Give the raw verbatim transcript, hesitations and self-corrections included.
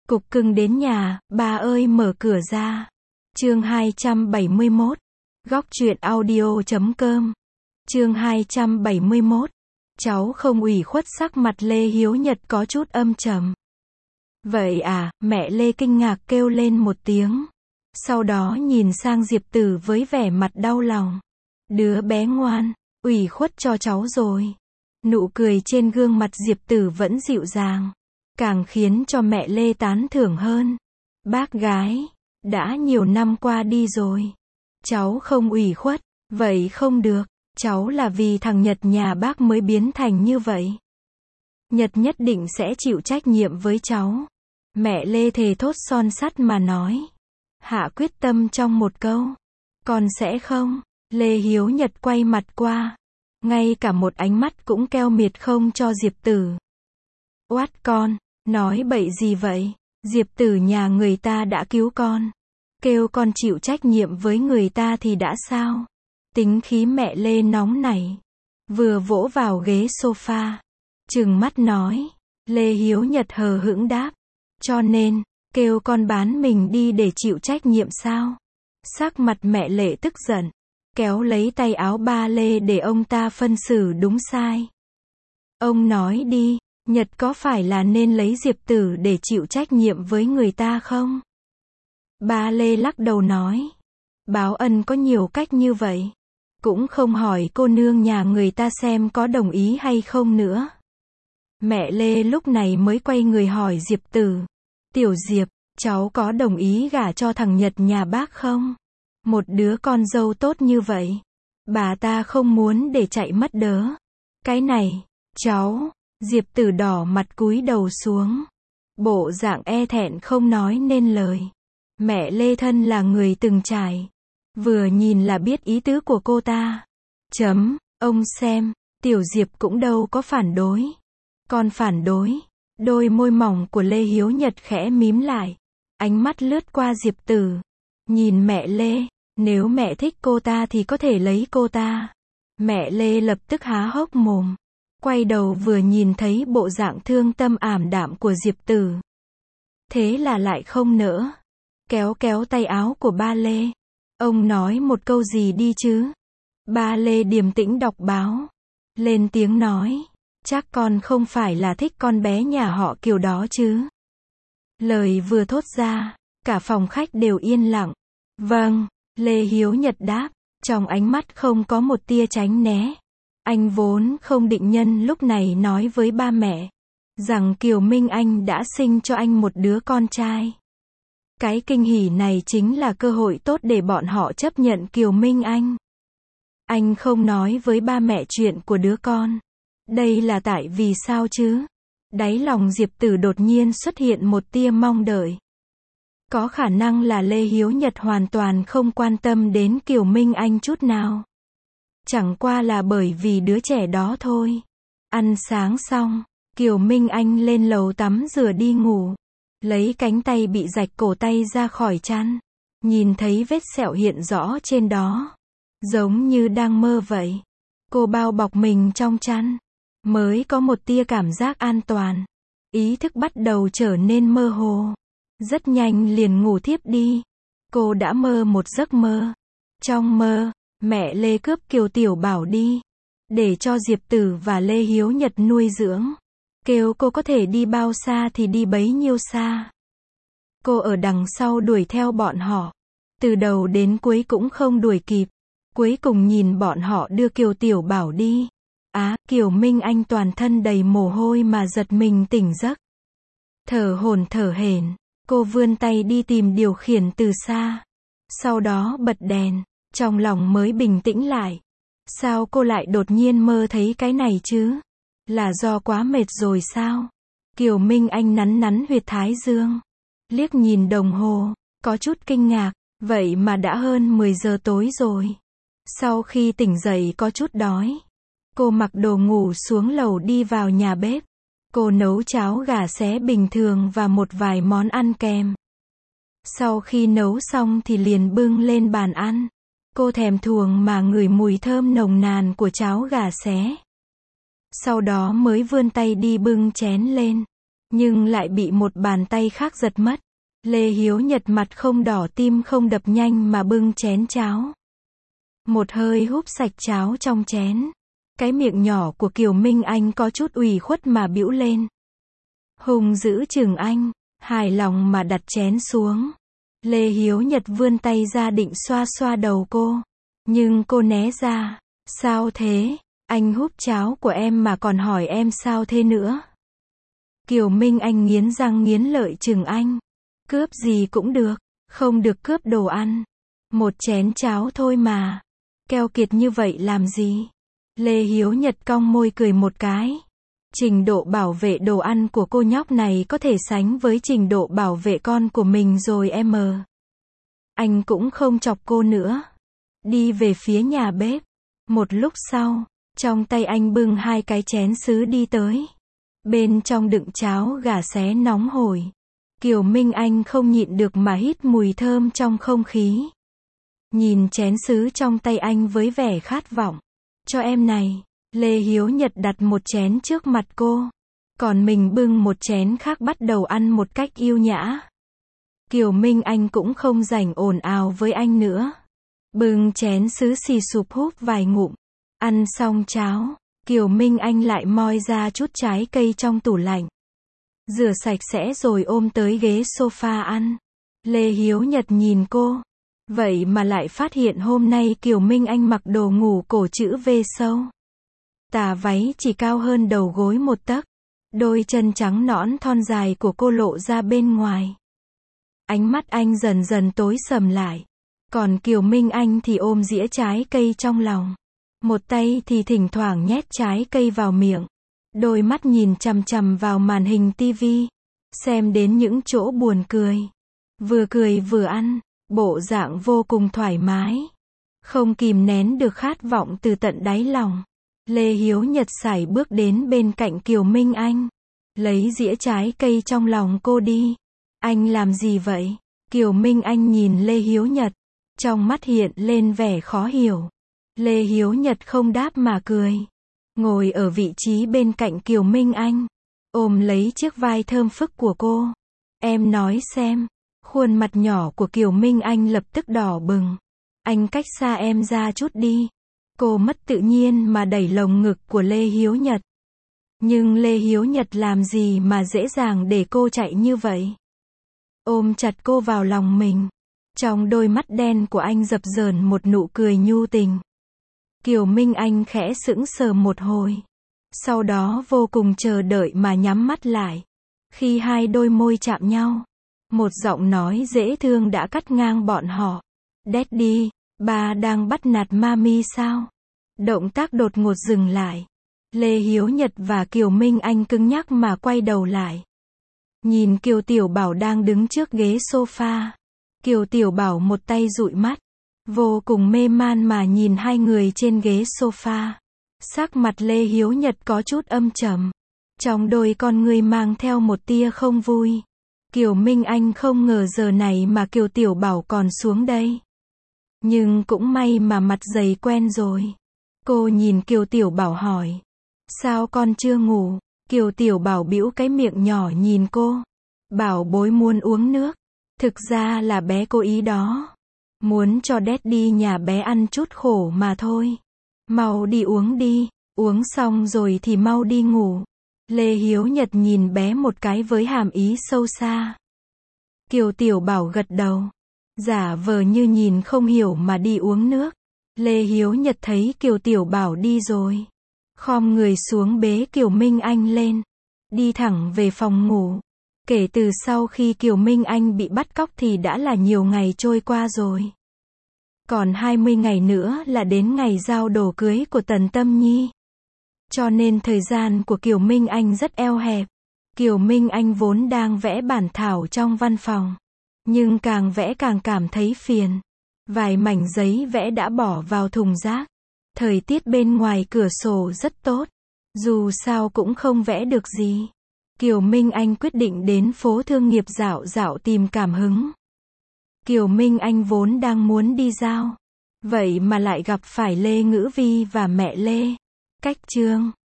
Cục cưng đến nhà, ba ơi mở cửa ra. Chương hai trăm bảy mươi mốt. Góc truyện audio chấm com. Chương hai trăm bảy mươi mốt. Cháu không ủy khuất, sắc mặt Lê Hiếu Nhật có chút âm trầm. Vậy à, mẹ Lê kinh ngạc kêu lên một tiếng. Sau đó nhìn sang Diệp Tử với vẻ mặt đau lòng. Đứa bé ngoan, ủy khuất cho cháu rồi. Nụ cười trên gương mặt Diệp Tử vẫn dịu dàng, càng khiến cho mẹ Lê tán thưởng hơn. Bác gái, đã nhiều năm qua đi rồi, cháu không ủy khuất, vậy không được, cháu là vì thằng Nhật nhà bác mới biến thành như vậy. Nhật nhất định sẽ chịu trách nhiệm với cháu. Mẹ Lê thề thốt son sắt mà nói. Hạ quyết tâm trong một câu. Con sẽ không. Lê Hiếu Nhật quay mặt qua. Ngay cả một ánh mắt cũng keo miệt không cho Diệp Tử. Oát con, nói bậy gì vậy? Diệp Tử nhà người ta đã cứu con. Kêu con chịu trách nhiệm với người ta thì đã sao? Tính khí mẹ Lê nóng nảy. Vừa vỗ vào ghế sofa. Trừng mắt nói. Lê Hiếu Nhật hờ hững đáp. Cho nên, kêu con bán mình đi để chịu trách nhiệm sao? Sắc mặt mẹ Lệ tức giận. Kéo lấy tay áo ba Lê để ông ta phân xử đúng sai. Ông nói đi, Nhật có phải là nên lấy Diệp Tử để chịu trách nhiệm với người ta không? Ba Lê lắc đầu nói. Báo ân có nhiều cách như vậy. Cũng không hỏi cô nương nhà người ta xem có đồng ý hay không nữa. Mẹ Lê lúc này mới quay người hỏi Diệp Tử. Tiểu Diệp, cháu có đồng ý gả cho thằng Nhật nhà bác không? Một đứa con dâu tốt như vậy. Bà ta không muốn để chạy mất đớ. Cái này, cháu. Diệp Tử đỏ mặt cúi đầu xuống. Bộ dạng e thẹn không nói nên lời. Mẹ Lê thân là người từng trải. Vừa nhìn là biết ý tứ của cô ta. Chấm, ông xem, Tiểu Diệp cũng đâu có phản đối. Con phản đối. Đôi môi mỏng của Lê Hiếu Nhật khẽ mím lại. Ánh mắt lướt qua Diệp Tử. Nhìn mẹ Lê, nếu mẹ thích cô ta thì có thể lấy cô ta. Mẹ Lê lập tức há hốc mồm. Quay đầu vừa nhìn thấy bộ dạng thương tâm ảm đạm của Diệp Tử. Thế là lại không nỡ. Kéo kéo tay áo của ba Lê. Ông nói một câu gì đi chứ. Ba Lê điềm tĩnh đọc báo. Lên tiếng nói. Chắc con không phải là thích con bé nhà họ Kiều đó chứ. Lời vừa thốt ra, cả phòng khách đều yên lặng. Vâng, Lê Hiếu Nhật đáp, trong ánh mắt không có một tia tránh né. Anh vốn không định nhân lúc này nói với ba mẹ rằng Kiều Minh Anh đã sinh cho anh một đứa con trai. Cái kinh hỉ này chính là cơ hội tốt để bọn họ chấp nhận Kiều Minh Anh. Anh không nói với ba mẹ chuyện của đứa con. Đây là tại vì sao chứ? Đáy lòng Diệp Tử đột nhiên xuất hiện một tia mong đợi. Có khả năng là Lê Hiếu Nhật hoàn toàn không quan tâm đến Kiều Minh Anh chút nào. Chẳng qua là bởi vì đứa trẻ đó thôi. Ăn sáng xong, Kiều Minh Anh lên lầu tắm rửa đi ngủ. Lấy cánh tay bị rạch cổ tay ra khỏi chăn. Nhìn thấy vết sẹo hiện rõ trên đó. Giống như đang mơ vậy. Cô bao bọc mình trong chăn. Mới có một tia cảm giác an toàn. Ý thức bắt đầu trở nên mơ hồ. Rất nhanh liền ngủ thiếp đi. Cô đã mơ một giấc mơ. Trong mơ, mẹ Lê cướp Kiều Tiểu Bảo đi. Để cho Diệp Tử và Lê Hiếu Nhật nuôi dưỡng. Kêu cô có thể đi bao xa thì đi bấy nhiêu xa. Cô ở đằng sau đuổi theo bọn họ. Từ đầu đến cuối cũng không đuổi kịp. Cuối cùng nhìn bọn họ đưa Kiều Tiểu Bảo đi. Á, à, Kiều Minh Anh toàn thân đầy mồ hôi mà giật mình tỉnh giấc. Thở hổn thở hển, cô vươn tay đi tìm điều khiển từ xa. Sau đó bật đèn, trong lòng mới bình tĩnh lại. Sao cô lại đột nhiên mơ thấy cái này chứ? Là do quá mệt rồi sao? Kiều Minh Anh nắn nắn huyệt thái dương. Liếc nhìn đồng hồ, có chút kinh ngạc, vậy mà đã hơn mười giờ tối rồi. Sau khi tỉnh dậy có chút đói. Cô mặc đồ ngủ xuống lầu đi vào nhà bếp. Cô nấu cháo gà xé bình thường và một vài món ăn kèm. Sau khi nấu xong thì liền bưng lên bàn ăn. Cô thèm thuồng mà ngửi mùi thơm nồng nàn của cháo gà xé. Sau đó mới vươn tay đi bưng chén lên. nhưng lại bị một bàn tay khác giật mất. Lê Hiếu Nhật mặt không đỏ tim không đập nhanh mà bưng chén cháo. Một hơi húp sạch cháo trong chén. Cái miệng nhỏ của Kiều Minh Anh có chút ủy khuất mà bĩu lên. Hùng dữ chừng anh, hài lòng mà đặt chén xuống. Lê Hiếu Nhật vươn tay ra định xoa xoa đầu cô. Nhưng cô né ra. Sao thế? Anh húp cháo của em mà còn hỏi em sao thế nữa? Kiều Minh Anh nghiến răng nghiến lợi chừng anh. Cướp gì cũng được, không được cướp đồ ăn. Một chén cháo thôi mà. Keo kiệt như vậy làm gì? Lê Hiếu Nhật cong môi cười một cái. Trình độ bảo vệ đồ ăn của cô nhóc này có thể sánh với trình độ bảo vệ con của mình rồi em. Anh cũng không chọc cô nữa. Đi về phía nhà bếp. Một lúc sau, trong tay anh bưng hai cái chén sứ đi tới. Bên trong đựng cháo gà xé nóng hổi. Kiều Minh Anh không nhịn được mà hít mùi thơm trong không khí. Nhìn chén sứ trong tay anh với vẻ khát vọng. Cho em này. Lê Hiếu Nhật đặt một chén trước mặt cô. Còn mình bưng một chén khác bắt đầu ăn một cách yêu nhã. Kiều Minh Anh cũng không rảnh ồn ào với anh nữa. Bưng chén sứ xì sụp húp vài ngụm. Ăn xong cháo, Kiều Minh Anh lại moi ra chút trái cây trong tủ lạnh. Rửa sạch sẽ rồi ôm tới ghế sofa ăn. Lê Hiếu Nhật nhìn cô. Vậy mà lại phát hiện hôm nay Kiều Minh Anh mặc đồ ngủ cổ chữ V sâu. Tà váy chỉ cao hơn đầu gối một tấc. Đôi chân trắng nõn thon dài của cô lộ ra bên ngoài. Ánh mắt anh dần dần tối sầm lại. Còn Kiều Minh Anh thì ôm dĩa trái cây trong lòng. Một tay thì thỉnh thoảng nhét trái cây vào miệng. Đôi mắt nhìn chằm chằm vào màn hình tivi. Xem đến những chỗ buồn cười. Vừa cười vừa ăn. Bộ dạng vô cùng thoải mái. Không kìm nén được khát vọng từ tận đáy lòng. Lê Hiếu Nhật sải bước đến bên cạnh Kiều Minh Anh. Lấy dĩa trái cây trong lòng cô đi. Anh làm gì vậy? Kiều Minh Anh nhìn Lê Hiếu Nhật. Trong mắt hiện lên vẻ khó hiểu. Lê Hiếu Nhật không đáp mà cười. Ngồi ở vị trí bên cạnh Kiều Minh Anh. Ôm lấy chiếc vai thơm phức của cô. Em nói xem. Khuôn mặt nhỏ của Kiều Minh Anh lập tức đỏ bừng. Anh cách xa em ra chút đi. Cô mất tự nhiên mà đẩy lồng ngực của Lê Hiếu Nhật. Nhưng Lê Hiếu Nhật làm gì mà dễ dàng để cô chạy như vậy? Ôm chặt cô vào lòng mình. Trong đôi mắt đen của anh dập dờn một nụ cười nhu tình. Kiều Minh Anh khẽ sững sờ một hồi. Sau đó vô cùng chờ đợi mà nhắm mắt lại. Khi hai đôi môi chạm nhau, một giọng nói dễ thương đã cắt ngang bọn họ. Daddy, ba đang bắt nạt mami sao? Động tác đột ngột dừng lại. Lê Hiếu Nhật và Kiều Minh Anh cứng nhắc mà quay đầu lại. Nhìn Kiều Tiểu Bảo đang đứng trước ghế sofa. Kiều Tiểu Bảo một tay dụi mắt. Vô cùng mê man mà nhìn hai người trên ghế sofa. Sắc mặt Lê Hiếu Nhật có chút âm trầm. Trong đôi con người mang theo một tia không vui. Kiều Minh Anh không ngờ giờ này mà Kiều Tiểu Bảo còn xuống đây. Nhưng cũng may mà mặt dày quen rồi. Cô nhìn Kiều Tiểu Bảo hỏi. Sao con chưa ngủ? Kiều Tiểu Bảo bĩu cái miệng nhỏ nhìn cô. Bảo bối muốn uống nước. Thực ra là bé cố ý đó. Muốn cho Daddy nhà bé ăn chút khổ mà thôi. Mau đi uống đi. Uống xong rồi thì mau đi ngủ. Lê Hiếu Nhật nhìn bé một cái với hàm ý sâu xa. Kiều Tiểu Bảo gật đầu. Giả vờ như nhìn không hiểu mà đi uống nước. Lê Hiếu Nhật thấy Kiều Tiểu Bảo đi rồi. Khom người xuống bế Kiều Minh Anh lên. Đi thẳng về phòng ngủ. Kể từ sau khi Kiều Minh Anh bị bắt cóc thì đã là nhiều ngày trôi qua rồi. Còn hai mươi ngày nữa là đến ngày giao đồ cưới của Tần Tâm Nhi. Cho nên thời gian của Kiều Minh Anh rất eo hẹp. Kiều Minh Anh vốn đang vẽ bản thảo trong văn phòng. Nhưng càng vẽ càng cảm thấy phiền. Vài mảnh giấy vẽ đã bỏ vào thùng rác. Thời tiết bên ngoài cửa sổ rất tốt. Dù sao cũng không vẽ được gì. Kiều Minh Anh quyết định đến phố thương nghiệp dạo dạo tìm cảm hứng. Kiều Minh Anh vốn đang muốn đi giao. Vậy mà lại gặp phải Lê Ngữ Vi và mẹ Lê. Cách chương